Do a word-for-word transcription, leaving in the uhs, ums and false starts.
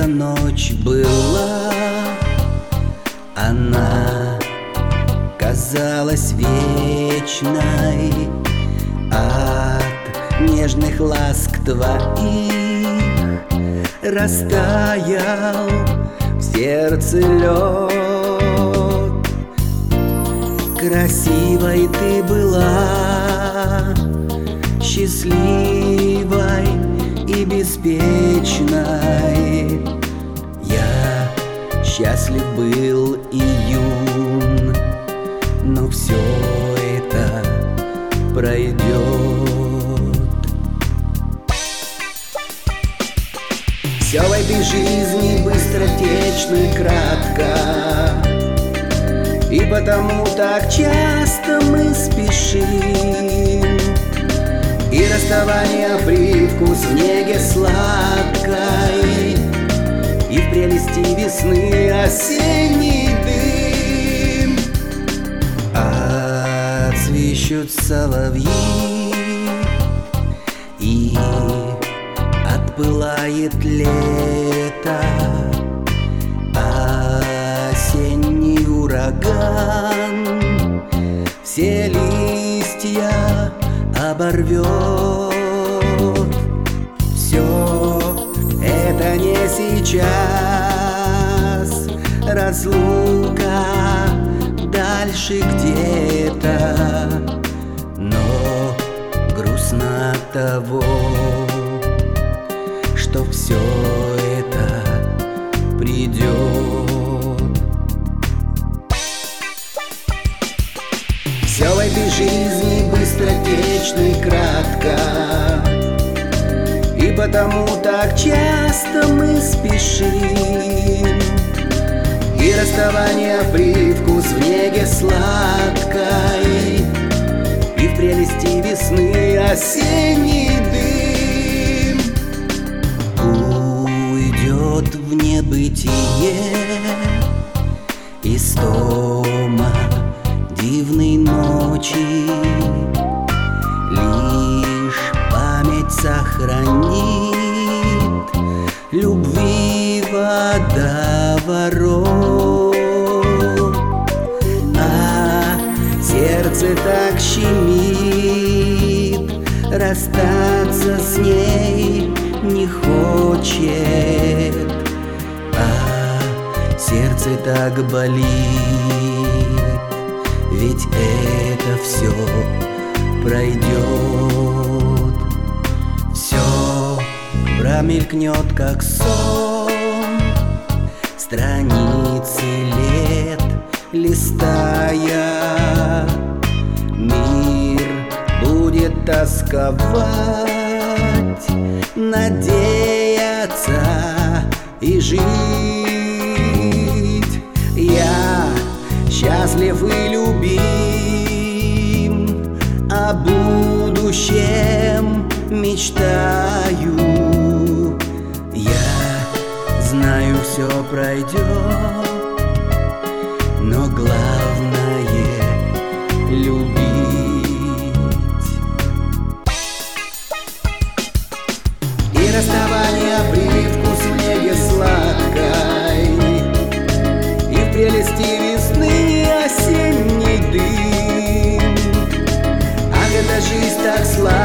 эта ночь была, она казалась вечной. От нежных ласк твоих растаял в сердце лед. Красивой ты была, счастливой и беспечной. Я счастлив был и юн, но все это пройдет. Все в этой жизни быстротечно и кратко, и потому так часто мы спешим. И расставание привкус в неге сладкой, и в прелести весны осенний дым. Отсвищут соловьи, и отпылает лето. Осенний ураган все листья оборвет. Все это не сейчас, разлука дальше где-то, но грустно от того, что все это придет. Все в этой жизни быстротечно и кратко, и потому так часто мы спешим. И расставание привкус в неге сладкой, и в прелести весны осенний дым. Уйдет в небытие истома дивной ночи, лишь память сохранит любви водоворот. А сердце так щемит, расстаться с ней не хочет. А сердце так болит, ведь это все пройдет. Все промелькнет, как сон, страницы лет листая. Мир будет тосковать, надеяться и жить. Я счастлив и любим, о будущем мечтаю. Я знаю, все пройдет, но главное — любить. И расставание привкус в неге сладкой, и в прелести весны осенний дым. Ах, эта жизнь так сладкая,